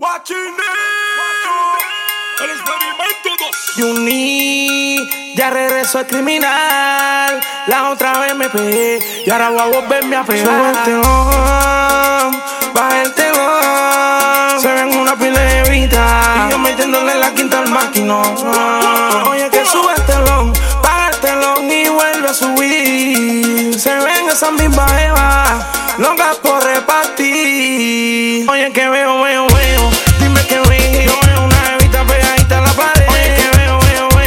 El experimento 2. Juni, ya regreso al criminal. La otra vez me pegué y ahora voy a volverme a pegar. Sube el telón, baja el telón. Se ven una pila de evita y yo metiéndole la quinta al maquinón. Oye, que sube el telón, baja el telón y vuelve a subir. Se ven esas mismas evas, locas por repartir. Oye, que veo, dime que veo. Veo una evita pegadita a la pared. Oye, que veo,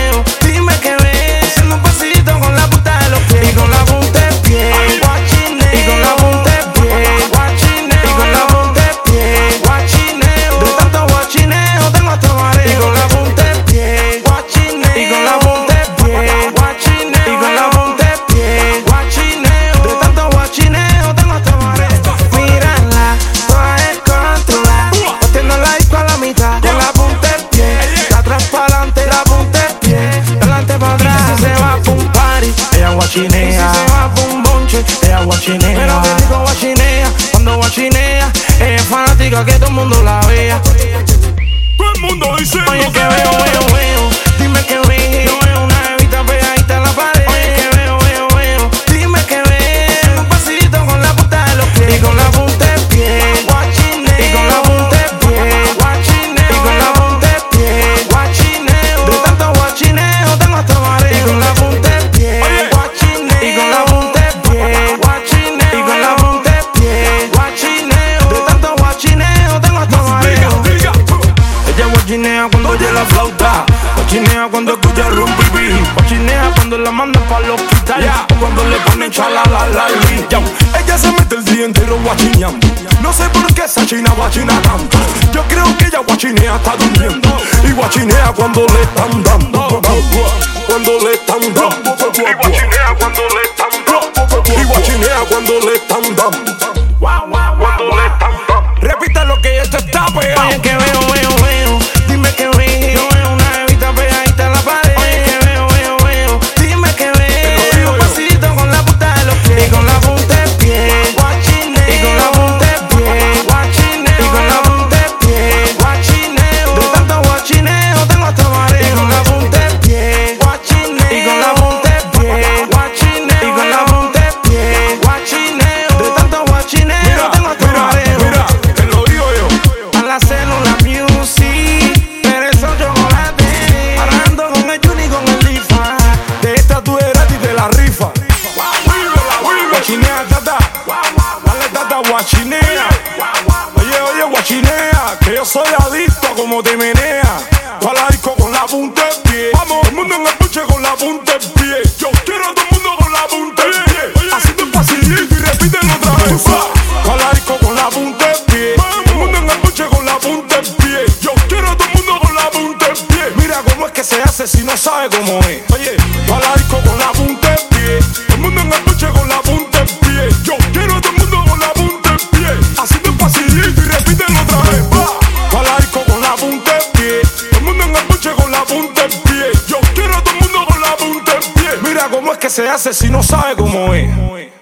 dime que veo. Haciendo un pasito con la punta de los pies y con la punta del pie, guachineo. Y con la punta del pie, guachineo. Y con la punta del pie, guachineo. De tanto guachineo tengo hasta mareo. Y con la punta del pie, guachineo. Y con la punta del pie, guachineo. Y con la punta del pie, guachineo. De tanto guachineo tengo hasta mareo. Mírala, toda descontrolada, batiendo la disco a la mitad. Con la punta del pie, de atrás para adelante, la punta del pie, de adelante para atrás. Y si se va pa' un party, ella guachinea. Y si se va pa' un bonche, ella guachinea. Pero que rico guachinea, cuando guachinea, ella es fanática que todo el mundo la vea. Todo el mundo dice. Oye, que veo, dime que veo. Veo una evita pegadita en la pared. Oye, que veo, dime que veo. Un pasito con la punta de los pies y con la punta del pie, guachineo. Y con la punta del pie, guachineo. Y con la punta del pie, guachineo. De tanto guachineo tengo hasta mareo. Y con la punta del pie, guachineo. Y con la punta del pie, guachineo. Y con la punta del pie, guachineo. De tanto guachineo tengo hasta mareo. Ella guachinea cuando oye la flauta, guachinea cuando escucha rumpipi, guachinea cuando la manda pa' los hospital, o cuando le ponen chalala. Ella se mete el día entero guachineando. No sé por qué esa china guachina tanto. Yo creo que ella guachinea está durmiendo y guachinea cuando le están dando. Cuando le están dando. Y guachinea cuando le están dando. Y guachinea cuando le están dando. Cuando le están dando. Repite lo que ella te está pegando. Oye, que veo, dime que veo. Veo una evita pegadita en la pared. Oye, que veo, dime que veo. Un pasito con la punta de los pies y con la punta del pie, guachineo. Y con la punta del pie, guachineo. Y con la punta del pie, guachineo. De tanto guachineo tengo hasta mareo. Y con la punta del pie, guachineo. Y con la punta del pie, guachineo. Y con la punta del pie, guachineo. De tanto guachineo tengo hasta mareo. Mira, te lo digo yo. A la célula music, perezo chocolate. Arrando con el Juni con el Lifa. De esta tú eres gratis de la rifa. Guachinea, tata. Dale, tata, guachinea. Oye, guachinea. Que yo soy adicto a como te menea. Tú a la disco con la punta del pie. Vamos, todo el mundo en el puche con la punta del pie. Yo quiero a todo el mundo con la punta del pie. Haciendo un pasillito y repítelo otra vez. Tú a la disco con la punta del pie. Todo el mundo en el puche con la punta del pie. Yo quiero a todo el mundo con la punta del pie. Mira cómo es que se hace si no sabe cómo es. Oye, tú a la disco con la punta del pie. Todo el mundo en el puche con la punta del pie. Yo quiero a todo el mundo con la punta del pie. Haciendo un pasillito y repítelo otra vez. Tú a la disco con la punta del pie. Todo el mundo en el puche con la punta del pie. Yo quiero a todo el mundo con la punta del pie. Mira cómo es que se hace si no sabe cómo es.